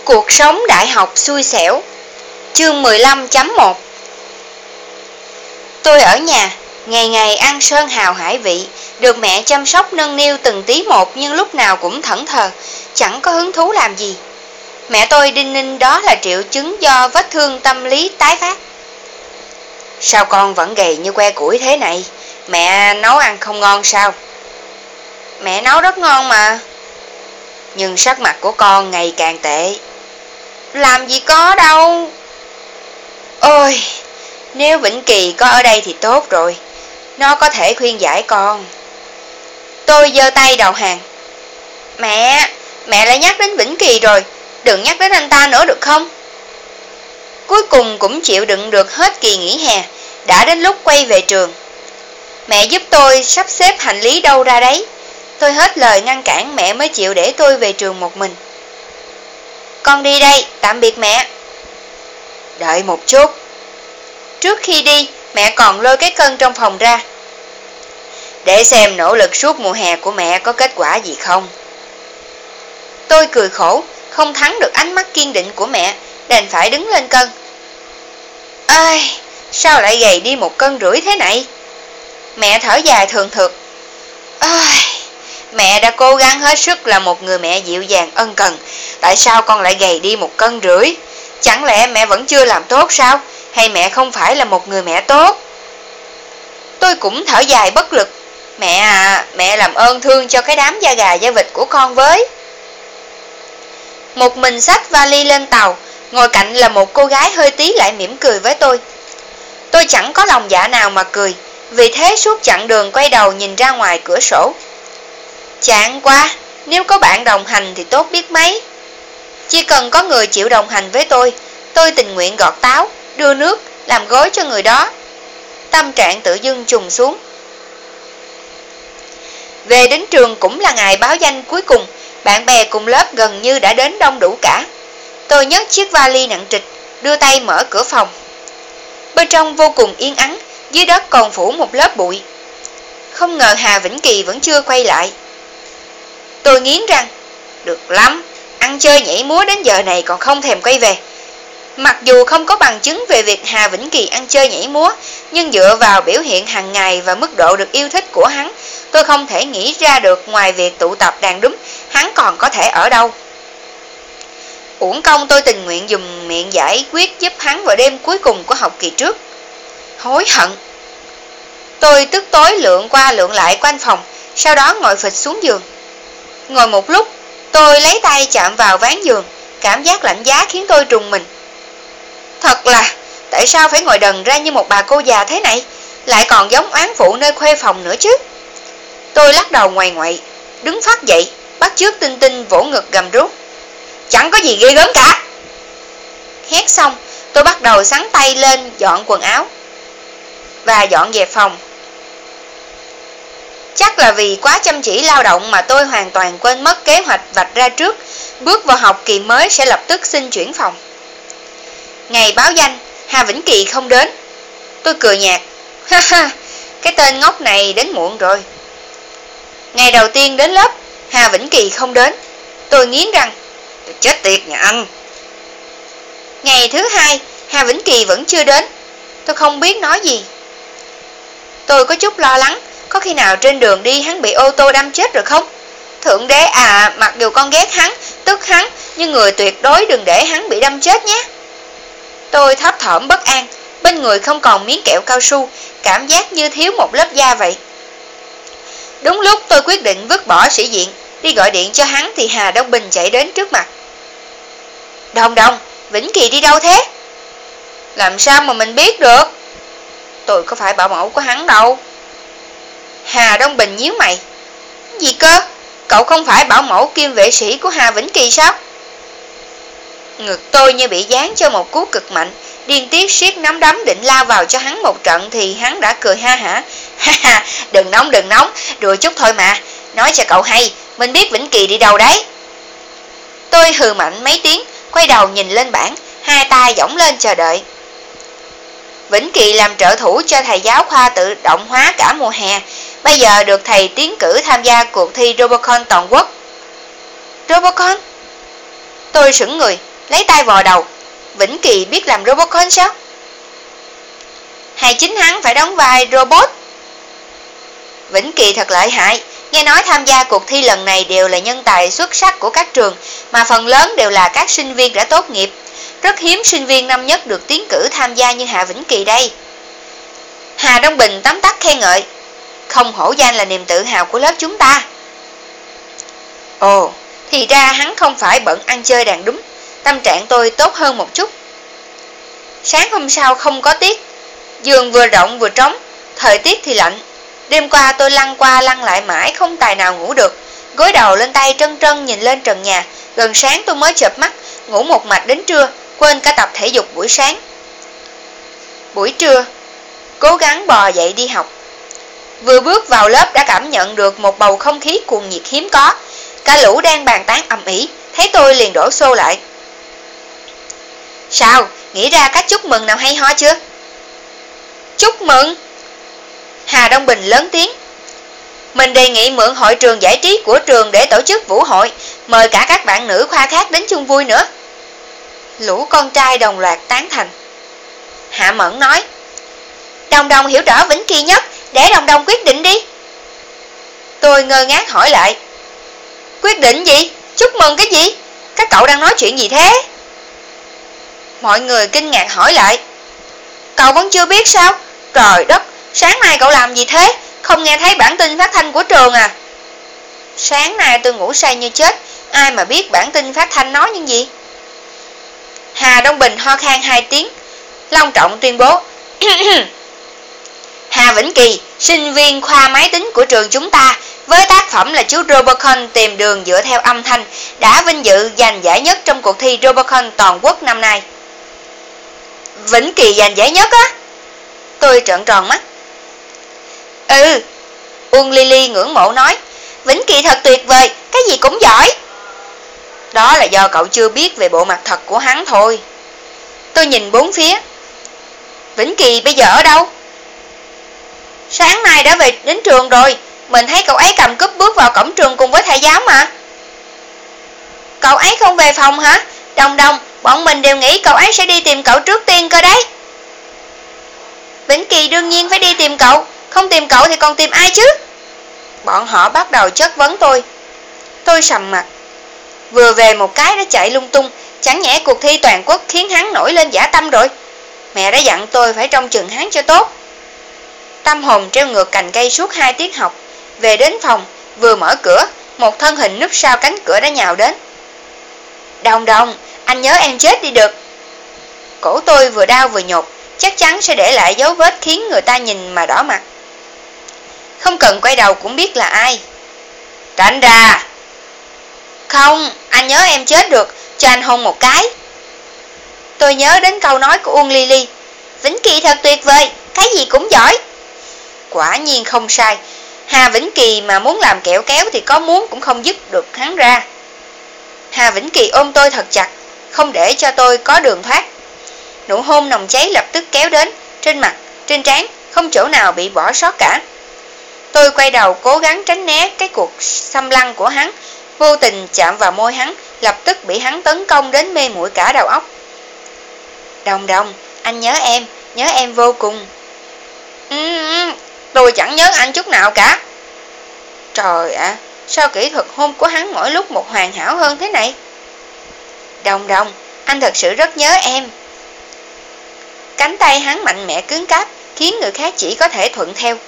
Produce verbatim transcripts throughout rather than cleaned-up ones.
Cuộc sống đại học xui xẻo. Chương mười lăm chấm một. Tôi ở nhà, ngày ngày ăn sơn hào hải vị, được mẹ chăm sóc nâng niu từng tí một nhưng lúc nào cũng thẫn thờ, chẳng có hứng thú làm gì. Mẹ tôi đinh ninh đó là triệu chứng do vết thương tâm lý tái phát. Sao con vẫn gầy như que củi thế này? Mẹ nấu ăn không ngon sao? Mẹ nấu rất ngon mà. Nhưng sắc mặt của con ngày càng tệ. Làm gì có đâu. Ôi, nếu Vĩnh Kỳ có ở đây thì tốt rồi. Nó có thể khuyên giải con. Tôi giơ tay đầu hàng. Mẹ, mẹ lại nhắc đến Vĩnh Kỳ rồi. Đừng nhắc đến anh ta nữa được không? Cuối cùng cũng chịu đựng được hết kỳ nghỉ hè. Đã đến lúc quay về trường. Mẹ giúp tôi sắp xếp hành lý đâu ra đấy. Tôi hết lời ngăn cản mẹ mới chịu để tôi về trường một mình. Con đi đây, tạm biệt mẹ. Đợi một chút. Trước khi đi, mẹ còn lôi cái cân trong phòng ra. Để xem nỗ lực suốt mùa hè của mẹ có kết quả gì không. Tôi cười khổ, không thắng được ánh mắt kiên định của mẹ, đành phải đứng lên cân. Ai, sao lại gầy đi một cân rưỡi thế này? Mẹ thở dài thường thượt. Ai, mẹ đã cố gắng hết sức là một người mẹ dịu dàng ân cần. Tại sao con lại gầy đi một cân rưỡi? Chẳng lẽ mẹ vẫn chưa làm tốt sao? Hay mẹ không phải là một người mẹ tốt? Tôi cũng thở dài bất lực. Mẹ à, mẹ làm ơn thương cho cái đám da gà da vịt của con với. Một mình xách vali lên tàu, ngồi cạnh là một cô gái hơi tí lại mỉm cười với tôi. Tôi chẳng có lòng dạ nào mà cười, vì thế suốt chặng đường quay đầu nhìn ra ngoài cửa sổ. Chán quá, nếu có bạn đồng hành thì tốt biết mấy. Chỉ cần có người chịu đồng hành với tôi, tôi tình nguyện gọt táo, đưa nước, làm gối cho người đó. Tâm trạng tự dưng trùng xuống. Về đến trường cũng là ngày báo danh cuối cùng, bạn bè cùng lớp gần như đã đến đông đủ cả. Tôi nhấc chiếc vali nặng trịch, đưa tay mở cửa phòng. Bên trong vô cùng yên ắng, dưới đất còn phủ một lớp bụi. Không ngờ Hà Vĩnh Kỳ vẫn chưa quay lại. Tôi nghiến răng, được lắm, ăn chơi nhảy múa đến giờ này còn không thèm quay về. Mặc dù không có bằng chứng về việc Hà Vĩnh Kỳ ăn chơi nhảy múa, nhưng dựa vào biểu hiện hàng ngày và mức độ được yêu thích của hắn, tôi không thể nghĩ ra được ngoài việc tụ tập đàn đúm, hắn còn có thể ở đâu. Uổng công tôi tình nguyện dùng miệng giải quyết giúp hắn vào đêm cuối cùng của học kỳ trước. Hối hận. Tôi tức tối lượn qua lượn lại quanh phòng, sau đó ngồi phịch xuống giường. Ngồi một lúc, tôi lấy tay chạm vào ván giường, cảm giác lạnh giá khiến tôi trùng mình. Thật là, tại sao phải ngồi đần ra như một bà cô già thế này, lại còn giống oán phụ nơi khuê phòng nữa chứ? Tôi lắc đầu ngoằn ngoậy, đứng phát dậy, bắt chước Tinh Tinh vỗ ngực gầm rú. Chẳng có gì ghê gớm cả. Hét xong, tôi bắt đầu xắn tay lên dọn quần áo và dọn dẹp phòng. Chắc là vì quá chăm chỉ lao động mà tôi hoàn toàn quên mất kế hoạch vạch ra trước, bước vào học kỳ mới sẽ lập tức xin chuyển phòng. Ngày báo danh, Hà Vĩnh Kỳ không đến. Tôi cười nhạt, ha ha, cái tên ngốc này đến muộn rồi. Ngày đầu tiên đến lớp, Hà Vĩnh Kỳ không đến. Tôi nghiến răng, tôi chết tiệt nhà anh. Ngày thứ hai, Hà Vĩnh Kỳ vẫn chưa đến. Tôi không biết nói gì. Tôi có chút lo lắng, có khi nào trên đường đi hắn bị ô tô đâm chết rồi không? Thượng đế à, mặc dù con ghét hắn, tức hắn, nhưng người tuyệt đối đừng để hắn bị đâm chết nhé. Tôi thấp thỏm bất an, bên người không còn miếng kẹo cao su, cảm giác như thiếu một lớp da vậy. Đúng lúc tôi quyết định vứt bỏ sĩ diện, đi gọi điện cho hắn thì Hà Đông Bình chạy đến trước mặt. Đồng Đồng, Vĩnh Kỳ đi đâu thế? Làm sao mà mình biết được? Tôi có phải bảo mẫu của hắn đâu. Hà Đông Bình nhíu mày. Gì cơ? Cậu không phải bảo mẫu kiêm vệ sĩ của Hà Vĩnh Kỳ sao? Ngực tôi như bị giáng cho một cú cực mạnh, điên tiết siết nắm đấm định lao vào cho hắn một trận thì hắn đã cười ha hả. Ha ha, đừng nóng đừng nóng, đùa chút thôi mà. Nói cho cậu hay, mình biết Vĩnh Kỳ đi đâu đấy. Tôi hừ mạnh mấy tiếng, quay đầu nhìn lên bảng, hai tay giỗng lên chờ đợi. Vĩnh Kỳ làm trợ thủ cho thầy giáo khoa tự động hóa cả mùa hè, bây giờ được thầy tiến cử tham gia cuộc thi Robocon toàn quốc. Robocon? Tôi sững người. lấy tay vò đầu. Vĩnh Kỳ biết làm Robocon sao? Hay chính hắn phải đóng vai robot? Vĩnh Kỳ thật lợi hại, nghe nói tham gia cuộc thi lần này đều là nhân tài xuất sắc của các trường, mà phần lớn đều là các sinh viên đã tốt nghiệp. Rất hiếm sinh viên năm nhất được tiến cử tham gia như Hạ Vĩnh Kỳ đây. Hà Đông Bình tấm tắc khen ngợi. Không hổ danh là niềm tự hào của lớp chúng ta. Ồ, thì ra hắn không phải bận ăn chơi đàn đúng. Tâm trạng tôi tốt hơn một chút. Sáng hôm sau không có tiết, giường vừa rộng vừa trống, thời tiết thì lạnh. Đêm qua tôi lăn qua lăn lại mãi không tài nào ngủ được, gối đầu lên tay trân trân nhìn lên trần nhà. Gần sáng tôi mới chợp mắt, ngủ một mạch đến trưa, quên cả tập thể dục buổi sáng. Buổi trưa, cố gắng bò dậy đi học. Vừa bước vào lớp đã cảm nhận được một bầu không khí cuồng nhiệt hiếm có. Cả lũ đang bàn tán ầm ĩ, thấy tôi liền đổ xô lại. Sao, nghĩ ra cách chúc mừng nào hay ho chưa? Chúc mừng? Hà Đông Bình lớn tiếng. Mình đề nghị mượn hội trường giải trí của trường để tổ chức vũ hội, mời cả các bạn nữ khoa khác đến chung vui nữa. Lũ con trai đồng loạt tán thành. Hạ Mẫn nói. Đồng Đồng hiểu rõ Vĩnh Kỳ nhất, để Đồng Đồng quyết định đi. Tôi ngơ ngác hỏi lại. Quyết định gì? Chúc mừng cái gì? Các cậu đang nói chuyện gì thế? Mọi người kinh ngạc hỏi lại. Cậu vẫn chưa biết sao? Trời đất, sáng nay cậu làm gì thế? Không nghe thấy bản tin phát thanh của trường à? Sáng nay tôi ngủ say như chết, ai mà biết bản tin phát thanh nói những gì? Hà Đông Bình ho khan hai tiếng, long trọng tuyên bố. Hà Vĩnh Kỳ, sinh viên khoa máy tính của trường chúng ta, với tác phẩm là chú Robocon tìm đường dựa theo âm thanh, đã vinh dự giành giải nhất trong cuộc thi Robocon toàn quốc năm nay. Vĩnh Kỳ giành giải nhất á? Tôi trợn tròn mắt. Ừ, Uông Lily ngưỡng mộ nói. Vĩnh Kỳ thật tuyệt vời, cái gì cũng giỏi. Đó là do cậu chưa biết về bộ mặt thật của hắn thôi. Tôi nhìn bốn phía. Vĩnh Kỳ bây giờ ở đâu? Sáng nay đã về đến trường rồi. Mình thấy cậu ấy cầm cúp bước vào cổng trường cùng với thầy giáo mà. Cậu ấy không về phòng hả? Đồng Đồng, bọn mình đều nghĩ cậu ấy sẽ đi tìm cậu trước tiên cơ đấy. Vĩnh Kỳ đương nhiên phải đi tìm cậu, không tìm cậu thì còn tìm ai chứ? Bọn họ bắt đầu chất vấn tôi. Tôi sầm mặt. Vừa về một cái đã chạy lung tung, chẳng nhẽ cuộc thi toàn quốc khiến hắn nổi lên dã tâm rồi. Mẹ đã dặn tôi phải trông chừng hắn cho tốt. Tâm hồn treo ngược cành cây suốt hai tiết học. Về đến phòng, vừa mở cửa, một thân hình núp sau cánh cửa đã nhào đến. Đồng Đồng, anh nhớ em chết đi được. Cổ tôi vừa đau vừa nhột, chắc chắn sẽ để lại dấu vết khiến người ta nhìn mà đỏ mặt. Không cần quay đầu cũng biết là ai. Tránh ra. Không, anh nhớ em chết được, cho anh hôn một cái. Tôi nhớ đến câu nói của Uông Lily. Vĩnh Kỳ thật tuyệt vời, cái gì cũng giỏi. Quả nhiên không sai. Hà Vĩnh Kỳ mà muốn làm kẹo kéo thì có muốn cũng không dứt được hắn ra. Hà Vĩnh Kỳ ôm tôi thật chặt, không để cho tôi có đường thoát. Nụ hôn nồng cháy lập tức kéo đến, trên mặt, trên trán, không chỗ nào bị bỏ sót cả. Tôi quay đầu cố gắng tránh né cái cuộc xâm lăng của hắn, vô tình chạm vào môi hắn, lập tức bị hắn tấn công đến mê muội cả đầu óc. Đồng Đồng, anh nhớ em, nhớ em vô cùng. Ừ, tôi chẳng nhớ anh chút nào cả. Trời ạ, à, sao kỹ thuật hôn của hắn mỗi lúc một hoàn hảo hơn thế này? Đồng Đồng, anh thật sự rất nhớ em. Cánh tay hắn mạnh mẽ cứng cáp, khiến người khác chỉ có thể thuận theo.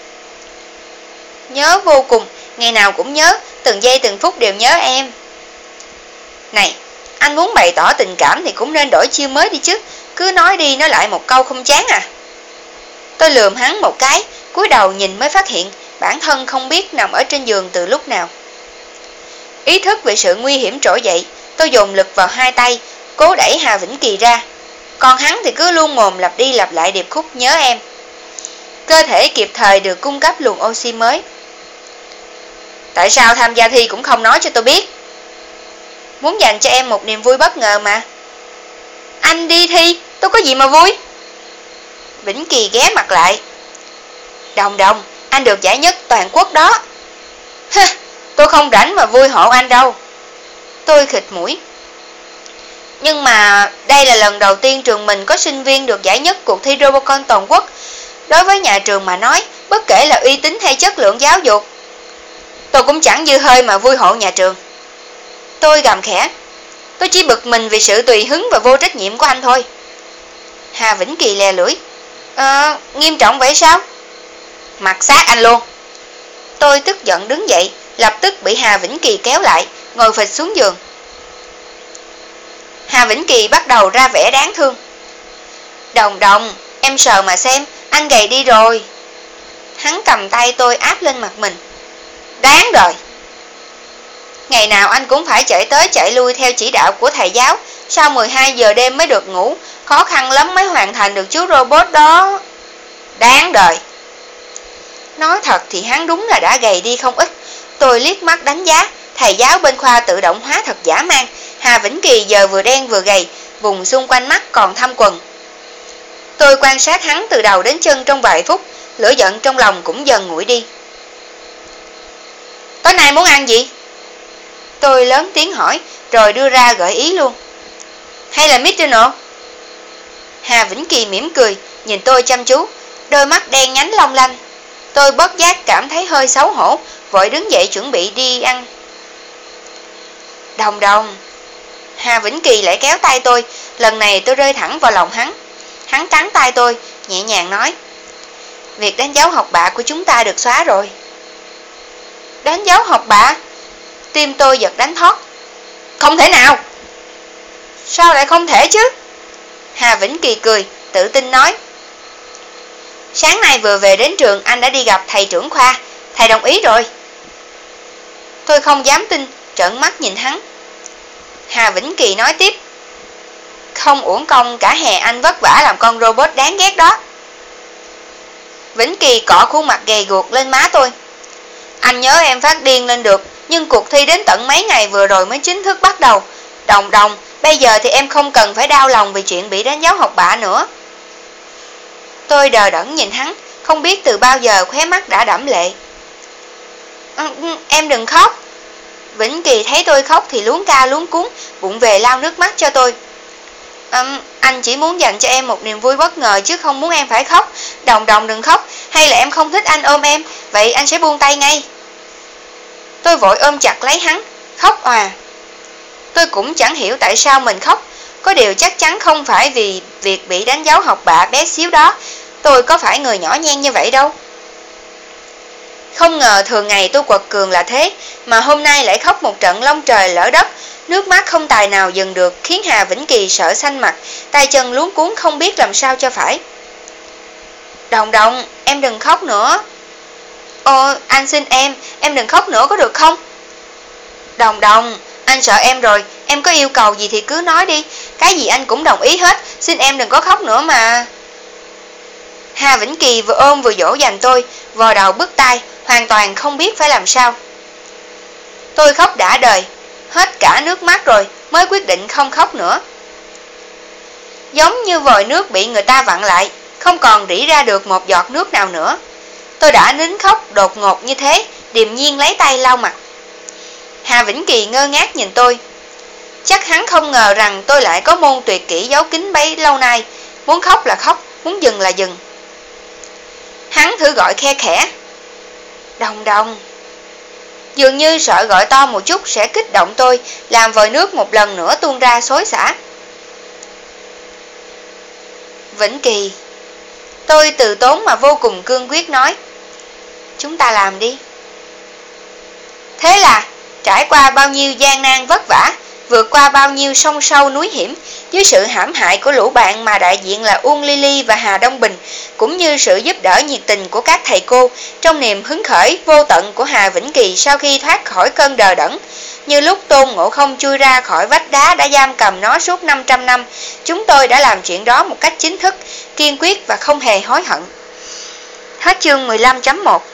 Nhớ vô cùng, ngày nào cũng nhớ, từng giây từng phút đều nhớ em. Này, anh muốn bày tỏ tình cảm thì cũng nên đổi chiêu mới đi chứ, cứ nói đi nói lại một câu không chán à. Tôi lườm hắn một cái, cúi đầu nhìn mới phát hiện bản thân không biết nằm ở trên giường từ lúc nào. Ý thức về sự nguy hiểm trỗi dậy, tôi dồn lực vào hai tay, cố đẩy Hà Vĩnh Kỳ ra. Còn hắn thì cứ luôn mồm lặp đi lặp lại điệp khúc nhớ em. Cơ thể kịp thời được cung cấp luồng oxy mới. Tại sao tham gia thi cũng không nói cho tôi biết? Muốn dành cho em một niềm vui bất ngờ mà. Anh đi thi, tôi có gì mà vui? Vĩnh Kỳ ghé mặt lại. Đồng Đồng, anh được giải nhất toàn quốc đó. Hơ, tôi không rảnh mà vui hộ anh đâu. Tôi khịt mũi. Nhưng mà đây là lần đầu tiên trường mình có sinh viên được giải nhất cuộc thi Robocon toàn quốc. Đối với nhà trường mà nói, bất kể là uy tín hay chất lượng giáo dục, tôi cũng chẳng dư hơi mà vui hộ nhà trường. Tôi gầm khẽ, tôi chỉ bực mình vì sự tùy hứng và vô trách nhiệm của anh thôi. Hà Vĩnh Kỳ lè lưỡi, Ờ, nghiêm trọng vậy sao? Mặt sát anh luôn. Tôi tức giận đứng dậy, lập tức bị Hà Vĩnh Kỳ kéo lại, ngồi phịch xuống giường. Hà Vĩnh Kỳ bắt đầu ra vẻ đáng thương. Đồng Đồng, em sờ mà xem, anh gầy đi rồi. Hắn cầm tay tôi áp lên mặt mình. Đáng rồi. Ngày nào anh cũng phải chạy tới chạy lui theo chỉ đạo của thầy giáo, sau mười hai giờ đêm mới được ngủ, khó khăn lắm mới hoàn thành được chú robot đó. Đáng đời. Nói thật thì hắn đúng là đã gầy đi không ít. Tôi liếc mắt đánh giá, thầy giáo bên khoa tự động hóa thật dã man. Hà Vĩnh Kỳ giờ vừa đen vừa gầy, vùng xung quanh mắt còn thâm quần. Tôi quan sát hắn từ đầu đến chân trong vài phút, lửa giận trong lòng cũng dần nguội đi. Tối nay muốn ăn gì? Tôi lớn tiếng hỏi, rồi đưa ra gợi ý luôn. Hay là McDonald's? Hà Vĩnh Kỳ mỉm cười, nhìn tôi chăm chú, đôi mắt đen nhánh long lanh. Tôi bất giác cảm thấy hơi xấu hổ, vội đứng dậy chuẩn bị đi ăn. Đồng Đồng. Hà Vĩnh Kỳ lại kéo tay tôi, lần này tôi rơi thẳng vào lòng hắn. Hắn cắn tay tôi, nhẹ nhàng nói, việc đánh dấu học bạ của chúng ta được xóa rồi. Đánh dấu học bạ? Tim tôi giật đánh thót. Không thể nào. Sao lại không thể chứ? Hà Vĩnh Kỳ cười, tự tin nói, sáng nay vừa về đến trường anh đã đi gặp thầy trưởng khoa, thầy đồng ý rồi. Tôi không dám tin, trợn mắt nhìn hắn. Hà Vĩnh Kỳ nói tiếp, không uổng công cả hè anh vất vả làm con robot đáng ghét đó. Vĩnh Kỳ cọ khuôn mặt gầy guộc lên má tôi. Anh nhớ em phát điên lên được, nhưng cuộc thi đến tận mấy ngày vừa rồi mới chính thức bắt đầu. Đồng Đồng, bây giờ thì em không cần phải đau lòng vì chuyện bị đánh dấu học bạ nữa. Tôi đờ đẫn nhìn hắn, không biết từ bao giờ khóe mắt đã đẫm lệ. Ừ, em đừng khóc. Vĩnh Kỳ thấy tôi khóc thì luống ca luống cuống, vụng về lau nước mắt cho tôi. À, anh chỉ muốn dành cho em một niềm vui bất ngờ chứ không muốn em phải khóc. Đồng Đồng đừng khóc, hay là em không thích anh ôm em, vậy anh sẽ buông tay ngay. Tôi vội ôm chặt lấy hắn, khóc òa. Tôi cũng chẳng hiểu tại sao mình khóc, có điều chắc chắn không phải vì việc bị đánh dấu học bạ bé xíu đó. Tôi có phải người nhỏ nhen như vậy đâu. Không ngờ thường ngày tôi quật cường là thế, mà hôm nay lại khóc một trận long trời lỡ đất. Nước mắt không tài nào dừng được, khiến Hà Vĩnh Kỳ sợ xanh mặt, tay chân luống cuống không biết làm sao cho phải. Đồng Đồng, em đừng khóc nữa. Ồ, anh xin em, em đừng khóc nữa có được không? Đồng Đồng, anh sợ em rồi, em có yêu cầu gì thì cứ nói đi, cái gì anh cũng đồng ý hết, xin em đừng có khóc nữa mà. Hà Vĩnh Kỳ vừa ôm vừa dỗ dành tôi, vò đầu bứt tai, hoàn toàn không biết phải làm sao. Tôi khóc đã đời, hết cả nước mắt rồi mới quyết định không khóc nữa. Giống như vòi nước bị người ta vặn lại, không còn rỉ ra được một giọt nước nào nữa. Tôi đã nín khóc đột ngột như thế, điềm nhiên lấy tay lau mặt. Hà Vĩnh Kỳ ngơ ngác nhìn tôi. Chắc hắn không ngờ rằng tôi lại có môn tuyệt kỹ giấu kín bấy lâu nay, muốn khóc là khóc, muốn dừng là dừng. Hắn thử gọi khe khẽ, Đồng Đồng. Dường như sợ gọi to một chút sẽ kích động tôi, làm vòi nước một lần nữa tuôn ra xối xả. Vĩnh Kỳ. Tôi từ tốn mà vô cùng cương quyết nói, chúng ta làm đi. Thế là trải qua bao nhiêu gian nan vất vả, vượt qua bao nhiêu sông sâu núi hiểm, dưới sự hãm hại của lũ bạn mà đại diện là Uông Ly Ly và Hà Đông Bình, cũng như sự giúp đỡ nhiệt tình của các thầy cô, trong niềm hứng khởi vô tận của Hà Vĩnh Kỳ sau khi thoát khỏi cơn đờ đẫn, như lúc Tôn Ngộ Không chui ra khỏi vách đá đã giam cầm nó suốt năm trăm năm, chúng tôi đã làm chuyện đó một cách chính thức, kiên quyết và không hề hối hận. Hết chương mười lăm chấm một.